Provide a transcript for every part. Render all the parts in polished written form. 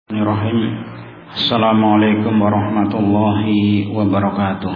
Bismillahirrahmanirrahim. Assalamualaikum warahmatullahi wabarakatuh.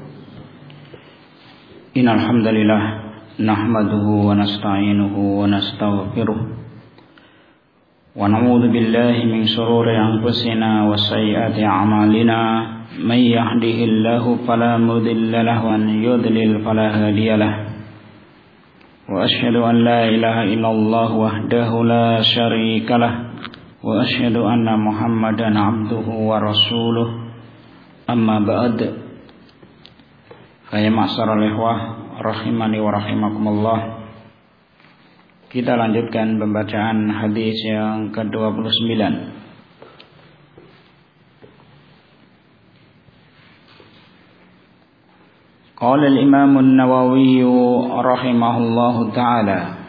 Innal hamdalillah nahmaduhu wa nasta'inuhu wa nastaghfiruh wa na'udzu billahi min shururi anfusina wa sayyiati a'malina. May yahdihillahu fala mudilla lahu wa man yudlil fala hadiya lahu. Wa asyhadu an la ilaha illallah wahdahu la syarika lahu wa asyhadu anna Muhammadan abduhu wa rasuluh. Amma ba'd. Fa ya ma'syaral ikhwah rahimani wa rahimakumullah. Kita lanjutkan pembacaan hadis yang ke-29. Qala al-Imam an-Nawawi rahimahullahu ta'ala,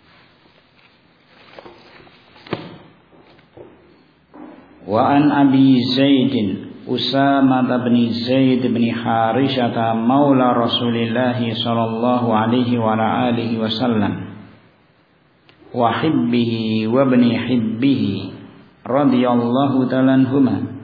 wa an Abi Zaid Usamah bin Zaid bin Harithah maula Rasulillah sallallahu alaihi wa alihi wasallam wa hibbihi wa ibn hibbihi radhiyallahu ta'ala anhuma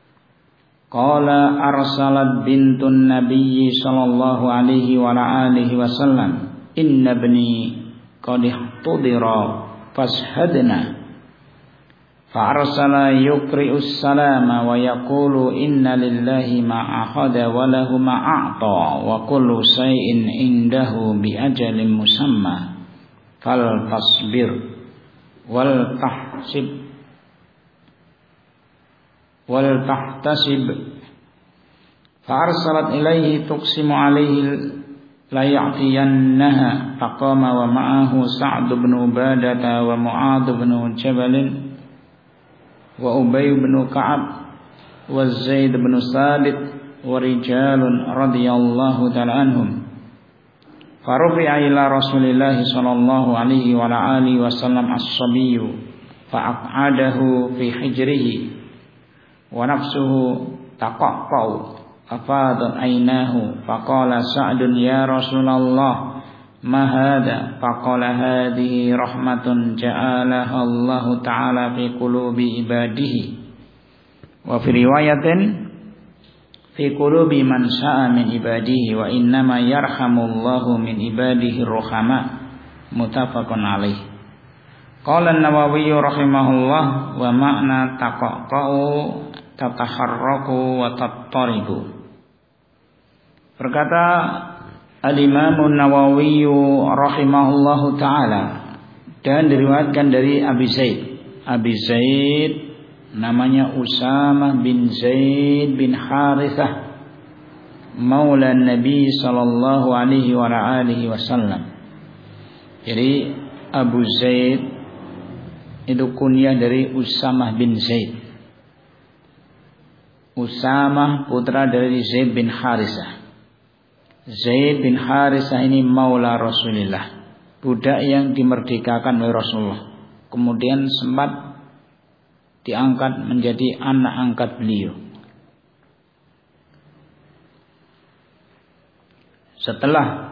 qala arsalat bintun nabiy sallallahu alaihi wa alihi wasallam inna ibni qad ihtudira fashhadna فأرسل يقرئ السلام ويقول إن لله ما أخذ وله ما أعطى وكل شيء عنده بأجل مسمى فلتصبر ولتحتسب. فأرسلت إليه تقسم عليه ليعطينها فقام ومعه سعد بن عبادة ومعاذ بن جبل wa Ubay bin Ka'ab wa Zaid bin Sabit wa rijalun radhiyallahu ta'ala anhum. Farufi'a ila Rasulillah sallallahu alaihi wa alihi wasallam as-sabiyyu fa'aqadahu fi hijrihi wa nafsuhu taqaqqa'u afadat aynahu faqala Sa'dun ya Rasulullah ma hadha faqala hadhihi rahmatun ja'alaha Allah ta'ala fi qulubi ibadihi wa fi riwayatin fi qulubi man sya'a min ibadihi wa innama yarhamullahu min ibadihi ruhama muttafaqun alaih. Qala an-Nawawi rahimahullah wa ma'na taqaqqa'u tataharraku wa tattaribu. Berkata Al-Imam an-Nawawi rahimahullahu ta'ala, dan diriwayatkan dari Abi Zaid. Abi Zaid namanya Usamah bin Zaid bin Harithah maula Nabi sallallahu alaihi wa alihi wasallam. Jadi Abu Zaid itu kunyah dari Usamah bin Zaid. Usamah putra dari Zaid bin Harithah. Zaid bin Harithah ini maula Rasulullah, budak yang dimerdekakan oleh Rasulullah, kemudian sempat diangkat menjadi anak angkat beliau. Setelah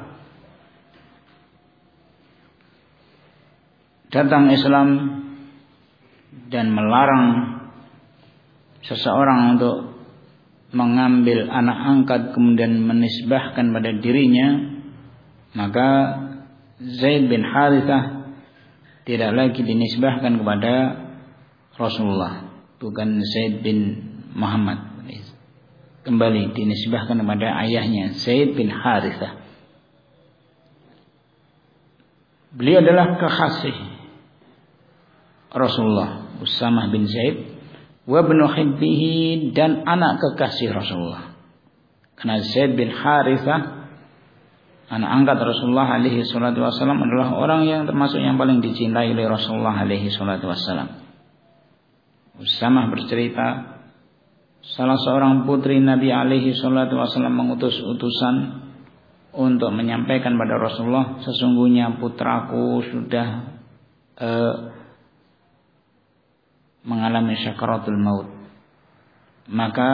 datang Islam dan melarang seseorang untuk mengambil anak angkat kemudian menisbahkan pada dirinya, maka Zaid bin Harithah tidak lagi dinisbahkan kepada Rasulullah, bukan Zaid bin Muhammad, kembali dinisbahkan kepada ayahnya Zaid bin Harithah. Beliau adalah kekasih Rasulullah, Usamah bin Zaid, wa ibnu hibbihi, dan anak kekasih Rasulullah. Karena Zaid bin Harithah, anak angkat Rasulullah alaihi salatu wasallam, adalah orang yang termasuk yang paling dicintai oleh Rasulullah alaihi salatu wasallam. Usamah bercerita, salah seorang putri Nabi alaihi salatu wasallam mengutus utusan untuk menyampaikan pada Rasulullah, sesungguhnya putraku sudah mengalami syakaratul maut, maka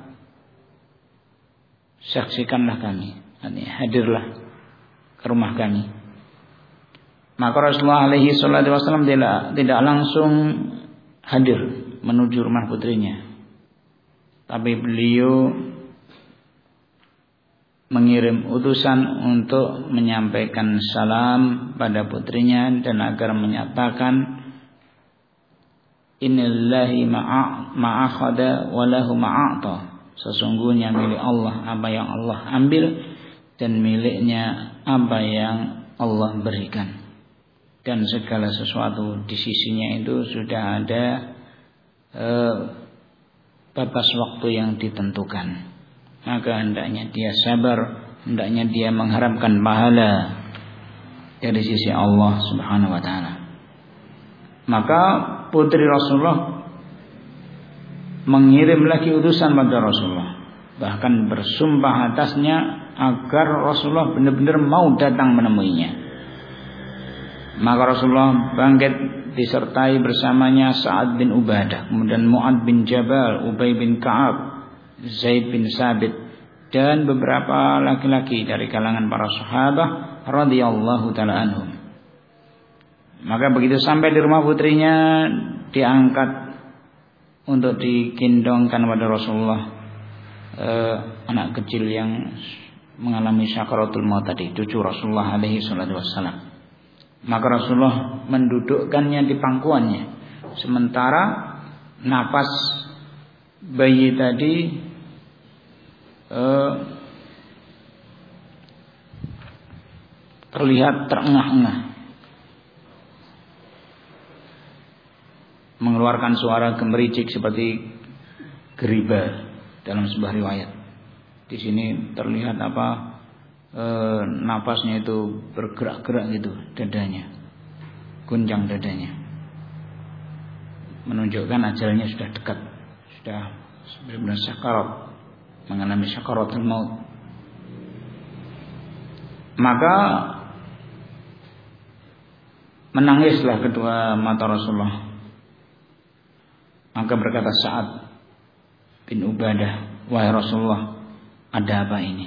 saksikanlah kami, hadirlah ke rumah kami. Maka Rasulullah alaihi salatu wasallam tidak langsung hadir, menuju rumah putrinya. Tapi beliau mengirim utusan untuk menyampaikan salam pada putrinya dan agar menyatakan innallahi ma'akhadha wa lahu ma'ata. Sesungguhnya milik Allah apa yang Allah ambil dan miliknya apa yang Allah berikan. Dan segala sesuatu di sisinya itu sudah ada batas waktu yang ditentukan. Maka hendaknya dia sabar, hendaknya dia mengharapkan pahala dari sisi Allah Subhanahu wa taala. Maka putri Rasulullah mengirim lagi utusan pada Rasulullah, bahkan bersumpah atasnya agar Rasulullah benar-benar mau datang menemuinya. Maka Rasulullah bangkit disertai bersamanya Sa'ad bin Ubadah, kemudian Mu'ad bin Jabal, Ubay bin Ka'ab, Zaid bin Sabit, dan beberapa laki-laki dari kalangan para sahabat radhiyallahu taala anhum. Maka begitu sampai di rumah putrinya, diangkat untuk digendongkan pada Rasulullah anak kecil yang mengalami sakaratul maut tadi, cucu Rasulullah alaihi salatu wassalam. Maka Rasulullah mendudukkannya di pangkuannya, sementara napas bayi tadi terlihat terengah-engah, mengeluarkan suara gemericik seperti geriba dalam sebuah riwayat. Di sini terlihat napasnya itu bergerak-gerak gitu, dadanya, gunjang dadanya, menunjukkan ajalnya sudah dekat, sudah benar-benar sakarat, mengalami sakaratul maut. Maka menangislah kedua mata Rasulullah. Maka berkata Sa'ad bin Ubadah, wahai Rasulullah, ada apa ini?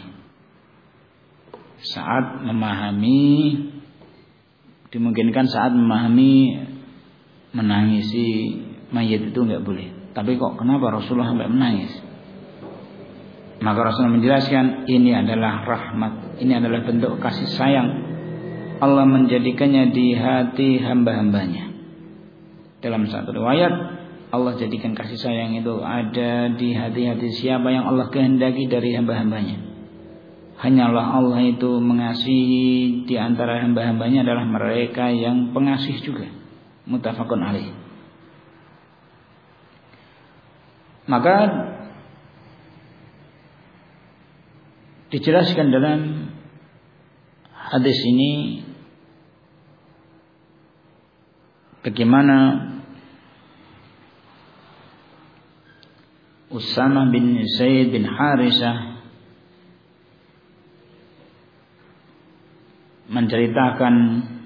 Sa'ad memahami, dimungkinkan Sa'ad memahami menangisi mayit itu enggak boleh. Tapi kok kenapa Rasulullah sampai menangis? Maka Rasulullah menjelaskan, ini adalah rahmat, ini adalah bentuk kasih sayang Allah menjadikannya di hati hamba-hambanya. Dalam satu riwayat, Allah jadikan kasih sayang itu ada di hati-hati siapa yang Allah kehendaki dari hamba-hambanya. Hanyalah Allah itu mengasihi di antara hamba-hambanya adalah mereka yang pengasih juga. Muttafaqun alaih. Maka dijelaskan dalam hadis ini bagaimana Usamah bin Zaid bin Harisah menceritakan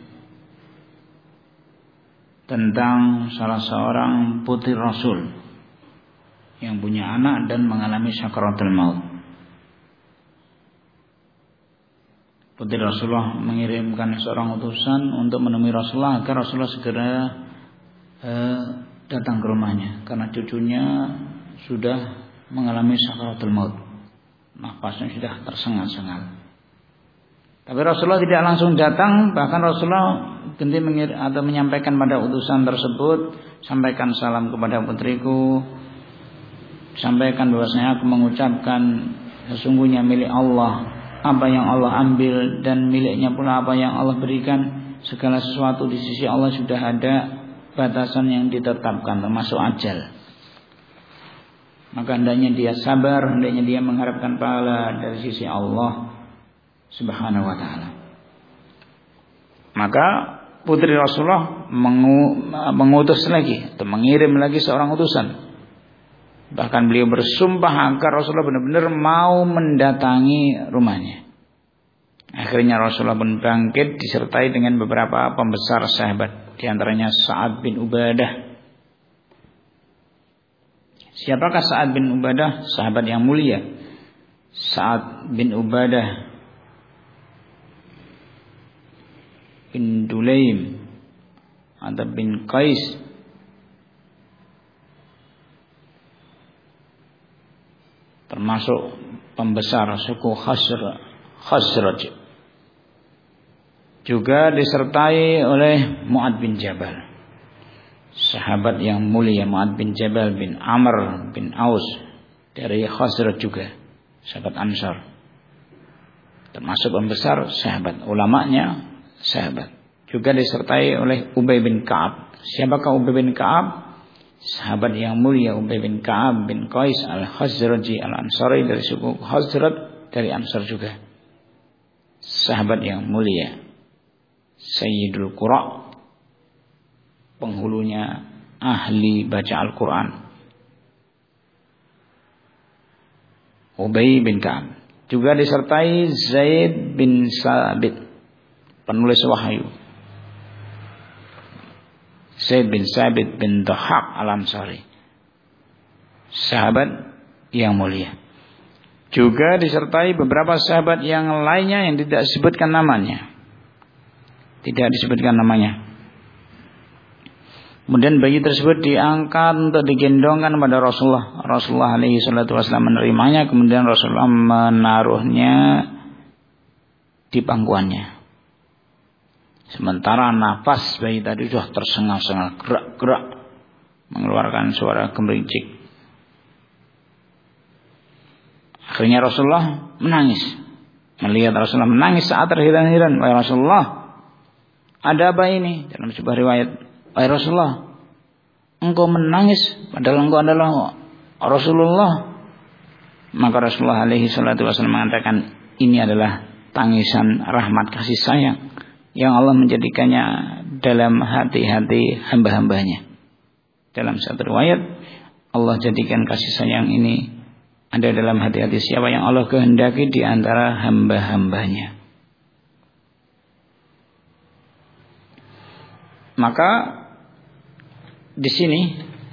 tentang salah seorang putri Rasul yang punya anak dan mengalami sakaratul maut. Putri Rasulullah mengirimkan seorang utusan untuk menemui Rasulullah agar Rasulullah segera datang ke rumahnya karena cucunya sudah mengalami sakaratul maut, nafasnya sudah tersengal-sengal. Tapi Rasulullah tidak langsung datang, bahkan Rasulullah ganti atau menyampaikan pada utusan tersebut, sampaikan salam kepada putriku, sampaikan bahwasanya aku mengucapkan sesungguhnya milik Allah apa yang Allah ambil dan miliknya pula apa yang Allah berikan. Segala sesuatu di sisi Allah sudah ada batasan yang ditetapkan termasuk ajal. Maka hendaknya dia sabar, hendaknya dia mengharapkan pahala dari sisi Allah Subhanahu wa taala. Maka putri Rasulullah mengutus lagi atau mengirim lagi seorang utusan. Bahkan beliau bersumpah agar Rasulullah benar-benar mau mendatangi rumahnya. Akhirnya Rasulullah pun bangkit disertai dengan beberapa pembesar sahabat, di antaranya Sa'ad bin Ubadah. Siapakah Sa'ad bin Ubadah? Sahabat yang mulia. Sa'ad bin Ubadah bin Dulaim atau bin Qais termasuk pembesar suku Khazraj. Juga disertai oleh Mu'ad bin Jabal, sahabat yang mulia. Mu'ad bin Jabal bin Amr bin Aus dari Khazraj juga, sahabat Ansar, termasuk pembesar sahabat, ulamanya sahabat. Juga disertai oleh Ubay bin Ka'ab. Siapakah Ubay bin Ka'ab? Sahabat yang mulia, Ubay bin Ka'ab bin Qais al-Khazraji al-Ansari, dari suku Khazraj, dari Ansar juga, sahabat yang mulia, Sayyidul Qura, penghulunya ahli baca Al-Quran. Ubay bin Ka'ab. Juga disertai Zaid bin Sabit, penulis wahyu. Zaid bin Sabit bin Dhahak al-Ansari, sahabat yang mulia. Juga disertai beberapa sahabat yang lainnya yang tidak disebutkan namanya. Tidak disebutkan namanya. Kemudian bayi tersebut diangkat untuk digendongkan kepada Rasulullah. Rasulullah alaihi salatu wasallam menerimanya. Kemudian Rasulullah menaruhnya di pangkuannya. Sementara nafas bayi tadi sudah tersengal-sengal, gerak-gerak, mengeluarkan suara gemericik. Akhirnya Rasulullah menangis. Melihat Rasulullah menangis saat terheran-heran. Wahai Rasulullah, ada apa ini? Dalam sebuah riwayat, wahai Rasulullah, engkau menangis padahal engkau adalah Rasulullah. Maka Rasulullah alaihi salatu wasallam mengatakan, ini adalah tangisan rahmat kasih sayang yang Allah menjadikannya dalam hati-hati hamba-hambanya. Dalam satu riwayat, Allah jadikan kasih sayang ini ada dalam hati-hati siapa yang Allah kehendaki di antara hamba-hambanya. Maka di sini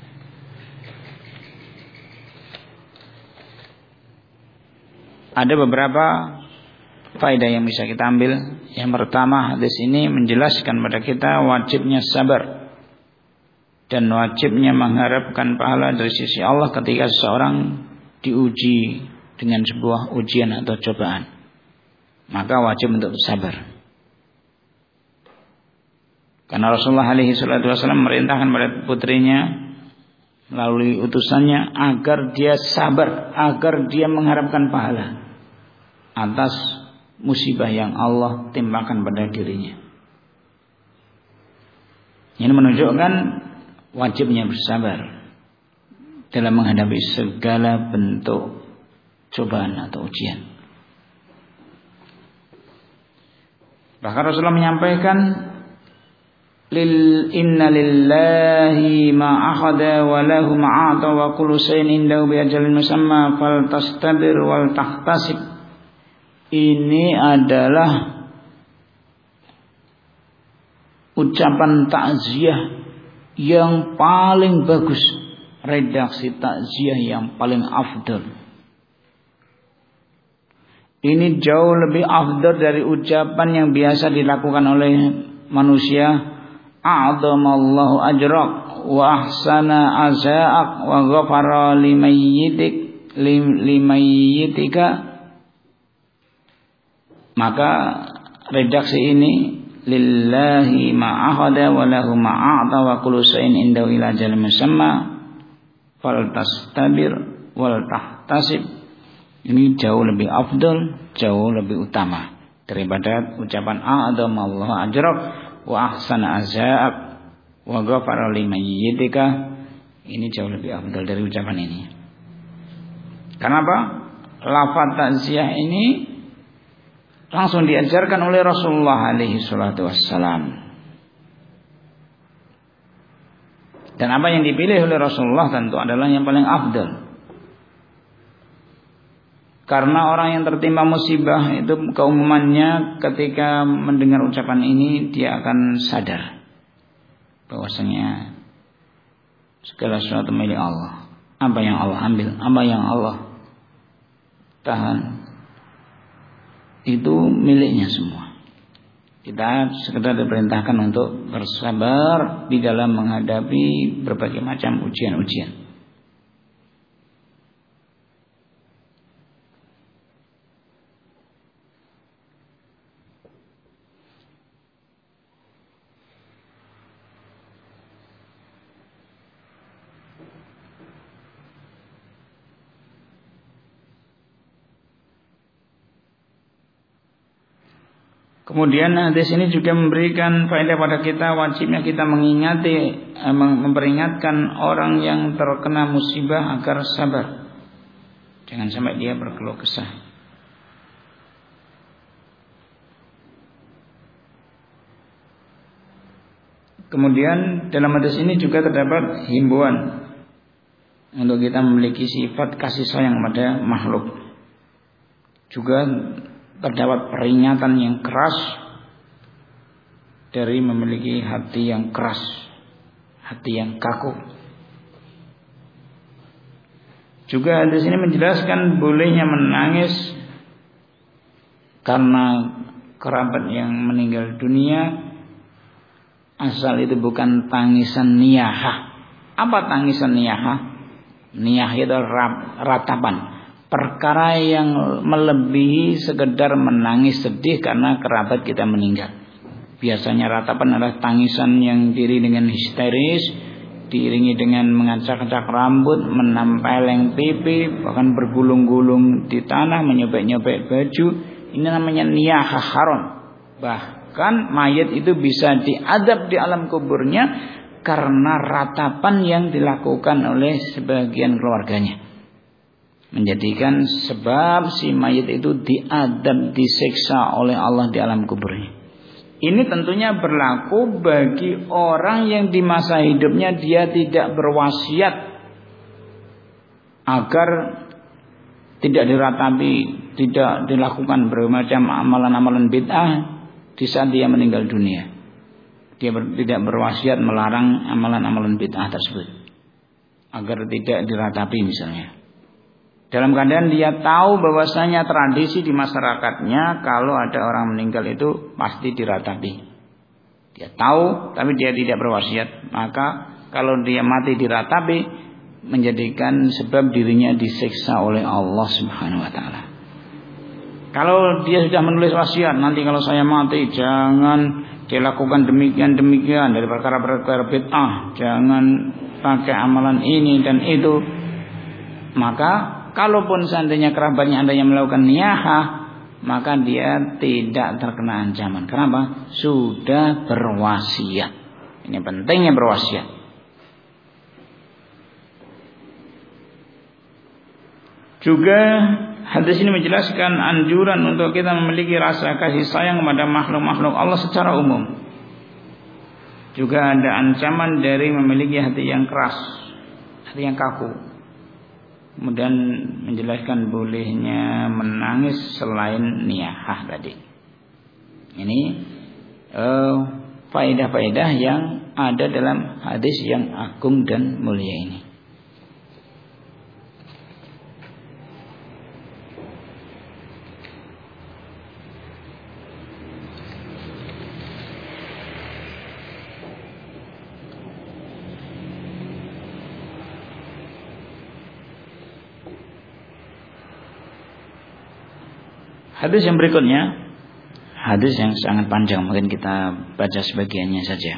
ada beberapa faedah yang bisa kita ambil. Yang pertama, hadis ini menjelaskan pada kita wajibnya sabar dan wajibnya mengharapkan pahala dari sisi Allah ketika seseorang diuji dengan sebuah ujian atau cobaan. Maka wajib untuk sabar. Karena Rasulullah alaihi salatu wasallam merintahkan pada putrinya melalui utusannya agar dia sabar, agar dia mengharapkan pahala atas musibah yang Allah timpakan pada dirinya. Ini menunjukkan wajibnya bersabar dalam menghadapi segala bentuk cobaan atau ujian. Bahkan Rasulullah menyampaikan, inna lillahi ma akhada wa lahu ma a'ta wa kullu shay'in indahu bi ajalin musamma faltastabir wal tahtasib. Ini adalah ucapan takziah yang paling bagus, redaksi takziah yang paling afdal. Ini jauh lebih afdal dari ucapan yang biasa dilakukan oleh manusia. A'adhamallahu ajrak wa ahsana aza'ak wa ghafara limayyitika. Maka redaksi ini, lillahi ma'ahada wa lahu ma'a'ta wa kullu shay'in indahu ila ajalin musamma faltastabir wal tahtasib. Ini jauh lebih afdal, jauh lebih utama daripada ucapan a'adhamallahu ajrak wa ahsana aza'ak wa ghafara limayyitika. Ini jauh lebih afdal dari ucapan ini. Kenapa? Lafaz takziah ini langsung diajarkan oleh Rasulullah alaihi salatu wassalam. Dan apa yang dipilih oleh Rasulullah tentu adalah yang paling afdal. Karena orang yang tertimpa musibah itu keumumannya ketika mendengar ucapan ini dia akan sadar bahwasanya segala sesuatu milik Allah. Apa yang Allah ambil, apa yang Allah tahan, itu miliknya semua. Kita sekedar diperintahkan untuk bersabar di dalam menghadapi berbagai macam ujian-ujian. Kemudian hadis ini juga memberikan faedah pada kita, wajibnya kita memperingatkan orang yang terkena musibah agar sabar. Jangan sampai dia berkeluh kesah. Kemudian dalam hadis ini juga terdapat himbauan untuk kita memiliki sifat kasih sayang pada makhluk. Juga terdapat peringatan yang keras dari memiliki hati yang keras, hati yang kaku. Juga hadis ini menjelaskan bolehnya menangis karena kerabat yang meninggal dunia, asal itu bukan tangisan niyahah. Apa tangisan niyahah? Niyah itu ratapan, perkara yang melebihi sekedar menangis sedih karena kerabat kita meninggal. Biasanya ratapan adalah tangisan yang diiringi dengan histeris, diiringi dengan mengacak-acak rambut, menempeleng pipi, bahkan bergulung-gulung di tanah, menyobek-nyobek baju. Ini namanya niyahah haram. Bahkan mayat itu bisa diadab di alam kuburnya karena ratapan yang dilakukan oleh sebagian keluarganya, menjadikan sebab si mayat itu diadab, disiksa oleh Allah di alam kuburnya. Ini tentunya berlaku bagi orang yang di masa hidupnya dia tidak berwasiat agar tidak diratapi, tidak dilakukan bermacam amalan-amalan bid'ah di saat dia meninggal dunia. Dia tidak berwasiat melarang amalan-amalan bid'ah tersebut agar tidak diratapi misalnya. Dalam keadaan dia tahu bahwasanya tradisi di masyarakatnya kalau ada orang meninggal itu pasti diratapi. Dia tahu tapi dia tidak berwasiat. Maka kalau dia mati diratapi, menjadikan sebab dirinya disiksa oleh Allah Subhanahu wa taala. Kalau dia sudah menulis wasiat, nanti kalau saya mati jangan dilakukan demikian dari perkara-perkara bid'ah, jangan pakai amalan ini dan itu, maka kalaupun seandainya kerabatnya ada yang melakukan niyahah, maka dia tidak terkena ancaman. Kenapa? Sudah berwasiat. Ini pentingnya berwasiat. Juga hadis ini menjelaskan anjuran untuk kita memiliki rasa kasih sayang kepada makhluk-makhluk Allah secara umum. Juga ada ancaman dari memiliki hati yang keras, hati yang kaku. Kemudian menjelaskan bolehnya menangis selain niyahah tadi. Ini faedah-faedah yang ada dalam hadis yang agung dan mulia ini. Hadis yang berikutnya, hadis yang sangat panjang, mungkin kita baca sebagiannya saja.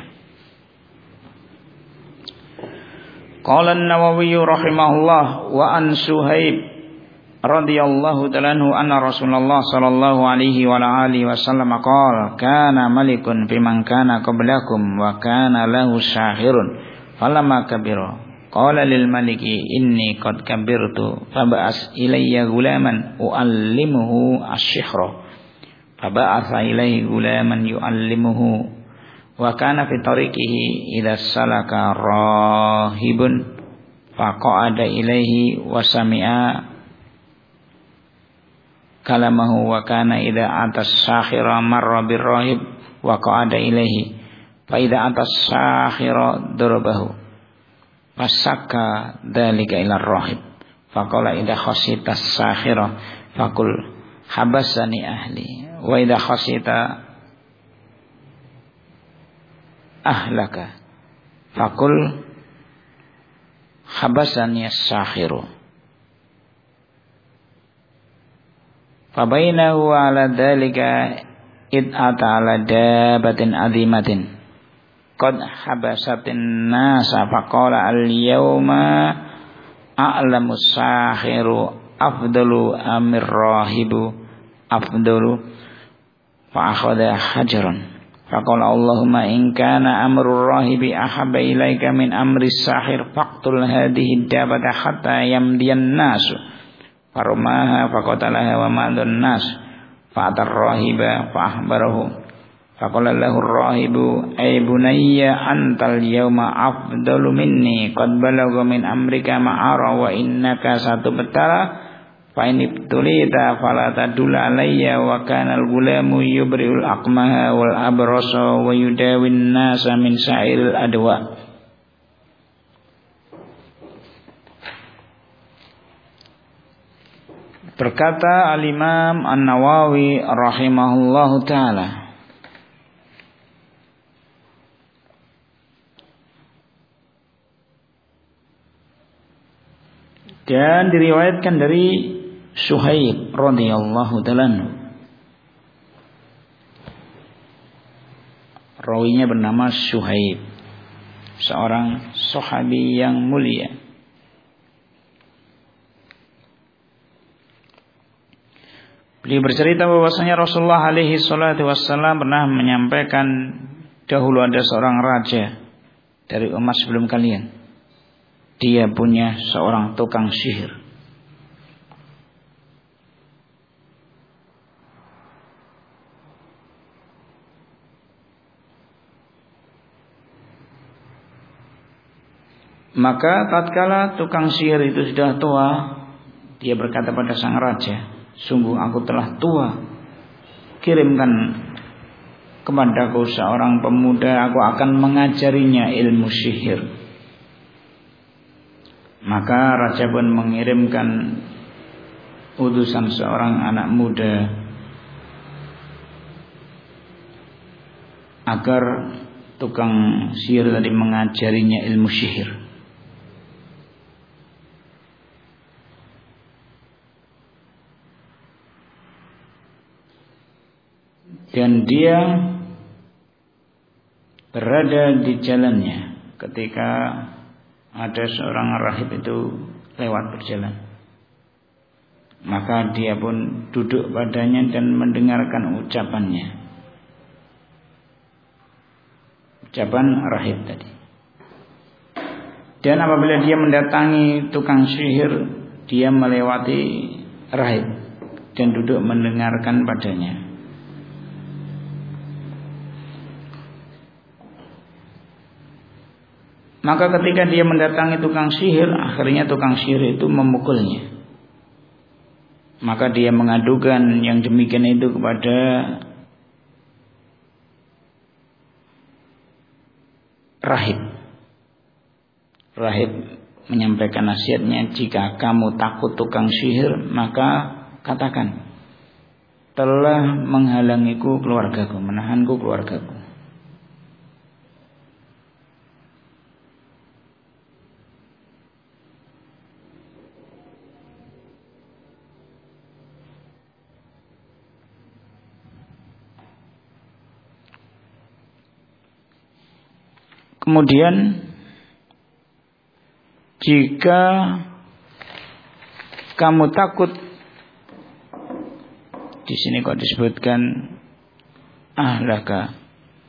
Qala an-Nawawi rahimahullah wa an Suhaib radhiyallahu ta'ala anhu anna Rasulullah sallallahu alaihi wa alihi wasallam qala kana malikun fi man kana qablakum wa kana lahu syahirun falamma kabira qala lil maliki inni qad kabirtu fab'as ilayya gulaman uallimuhu asy-syihra fab'atha ilayhi gulaman yuallimuhu wa kana fi tariqihi idza salaka rahibun faqa'ada ilayhi wa sami'a kalamahu wa kana idza atas sakhira marra birrahib wa qa'ada ilayhi fa idza atas sakhira darabahu fasaka dzalika ila rahib faqala idza khasita sakhira faqul habasani ahli wa idza khasita ahlaka faqul habasani as-sakhiru fabainahu ala dzalika id ata ala dabatin azimatin qad habasatin nasa faqala al-yawma a'lamu sakhiru afdalu amir rahibu afdalu fa akhadha hajaran faqala Allahumma in kana amrul rahibi ahabba ilaika min amri sahir faqtul hadhihi dabata hatta yamdiyan nas farumaha faqatalaha wa madun nas fa'atar rahiba fa ahbarahu faqala lahu rahibu ay bunayya antal yawma afdalu minni qad balagha min amrika ma'ara wa innaka satubtala fa in ibtulita fala tadul alayya wa kana al-gulamu yubri'ul aqmaha wal abrasa wa yudawin nasa min sa'iril adwa. Berkata Al-Imam An-Nawawi rahimahullahu taala, dan diriwayatkan dari Suhaib radhiyallahu ta'ala. Rawinya bernama Suhaib, seorang sahabi yang mulia. Beliau bercerita bahwasanya Rasulullah alaihi salatu wassalam pernah menyampaikan, dahulu ada seorang raja dari umat sebelum kalian. Dia punya seorang tukang sihir. Maka tatkala tukang sihir itu sudah tua, dia berkata pada sang raja, sungguh aku telah tua, kirimkan kepadaku seorang pemuda, aku akan mengajarinya ilmu sihir. Maka raja pun mengirimkan utusan seorang anak muda agar tukang sihir tadi mengajarinya ilmu sihir. Dan dia berada di jalannya ketika ada seorang rahib itu lewat berjalan. Maka dia pun duduk padanya dan mendengarkan ucapannya, ucapan rahib tadi. Dan apabila dia mendatangi tukang sihir, dia melewati rahib dan duduk mendengarkan padanya. Maka ketika dia mendatangi tukang sihir, akhirnya tukang sihir itu memukulnya. Maka dia mengadukan yang demikian itu kepada rahib. Rahib menyampaikan nasihatnya, jika kamu takut tukang sihir, maka katakan, telah menghalangiku keluargaku, menahanku keluargaku. Kemudian jika kamu takut, di sini kok disebutkan ahlaka.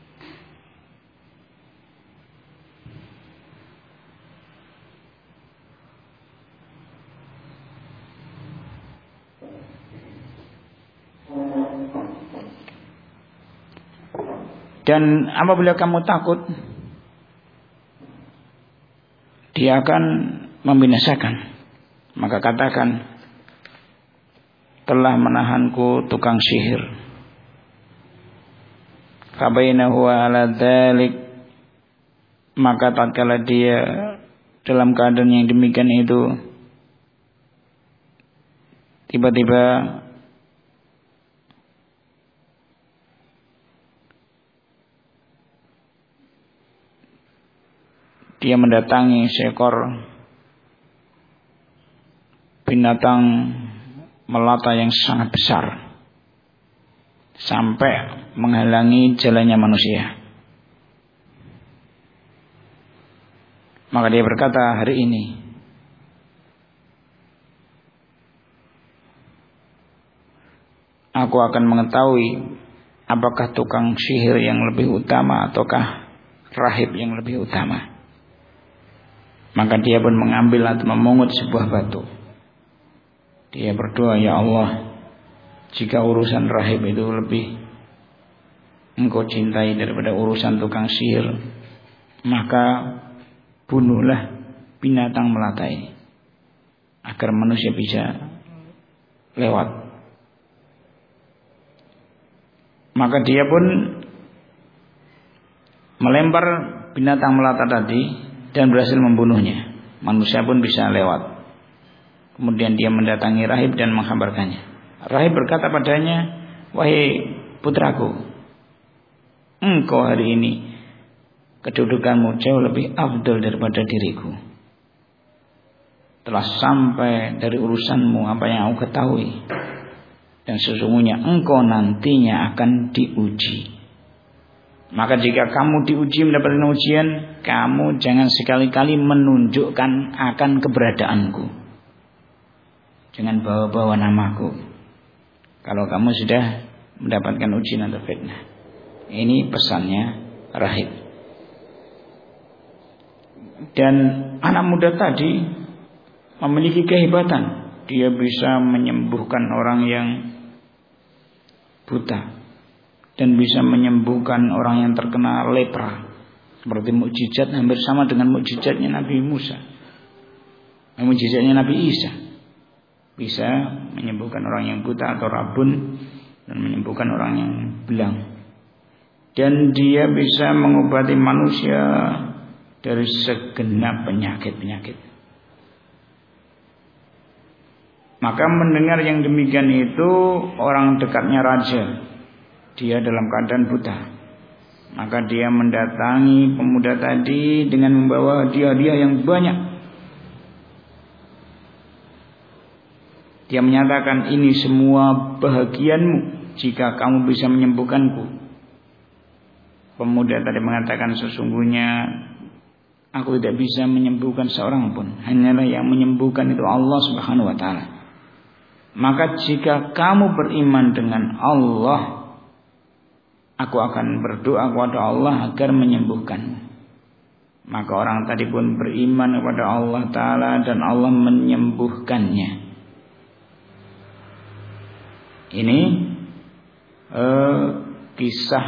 Dan apabila kamu takut, dia akan membinasakan, maka katakan, telah menahanku tukang sihir. Fabainahu ala dzalik, maka tatkala dia dalam keadaan yang demikian itu, tiba-tiba dia mendatangi seekor binatang melata yang sangat besar sampai menghalangi jalannya manusia. Maka dia berkata, hari ini aku akan mengetahui apakah tukang sihir yang lebih utama ataukah rahib yang lebih utama? Maka dia pun mengambil atau memungut sebuah batu. Dia berdoa, ya Allah, jika urusan rahib itu lebih Engkau cintai daripada urusan tukang sihir, maka bunuhlah binatang melata ini agar manusia bisa lewat. Maka dia pun melempar binatang melata tadi dan berhasil membunuhnya. Manusia pun bisa lewat. Kemudian dia mendatangi rahib dan menghabarkannya. Rahib berkata padanya, wahai putraku, engkau hari ini kedudukanmu jauh lebih afdal daripada diriku. Telah sampai dari urusanmu apa yang aku ketahui, dan sesungguhnya engkau nantinya akan diuji. Maka jika kamu diuji mendapatkan ujian, kamu jangan sekali-kali menunjukkan akan keberadaanku. Jangan bawa-bawa namaku kalau kamu sudah mendapatkan ujian atau fitnah. Ini pesannya rahib. Dan anak muda tadi memiliki kehebatan. Dia bisa menyembuhkan orang yang buta dan bisa menyembuhkan orang yang terkena lepra. Seperti mukjizat hampir sama dengan mukjizatnya Nabi Musa, mukjizatnya Nabi Isa. Bisa menyembuhkan orang yang buta atau rabun dan menyembuhkan orang yang belang. Dan dia bisa mengobati manusia dari segenap penyakit-penyakit. Maka mendengar yang demikian itu orang dekatnya raja, dia dalam keadaan buta. Maka dia mendatangi pemuda tadi dengan membawa hadiah-hadiah yang banyak. Dia menyatakan, ini semua bahagianmu jika kamu bisa menyembuhkanku. Pemuda tadi mengatakan, sesungguhnya aku tidak bisa menyembuhkan seorang pun. Hanyalah yang menyembuhkan itu Allah Subhanahu wa ta'ala. Maka jika kamu beriman dengan Allah, aku akan berdoa kepada Allah agar menyembuhkanmu. Maka orang tadi pun beriman kepada Allah Ta'ala dan Allah menyembuhkannya. Ini kisah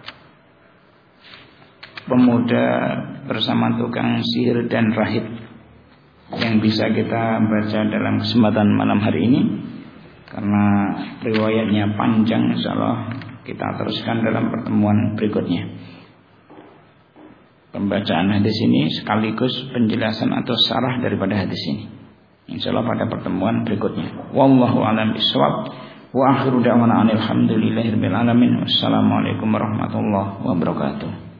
pemuda bersama tukang sihir dan rahib yang bisa kita baca dalam kesempatan malam hari ini. Karena riwayatnya panjang, insyaallah kita teruskan dalam pertemuan berikutnya. Pembacaan hadis ini sekaligus penjelasan atau syarah daripada hadis ini, insyaallah pada pertemuan berikutnya. Wallahu a'lam bishawab. Wa akhiru da'wana alhamdulillahirabbil alamin. Wassalamualaikum warahmatullahi wabarakatuh.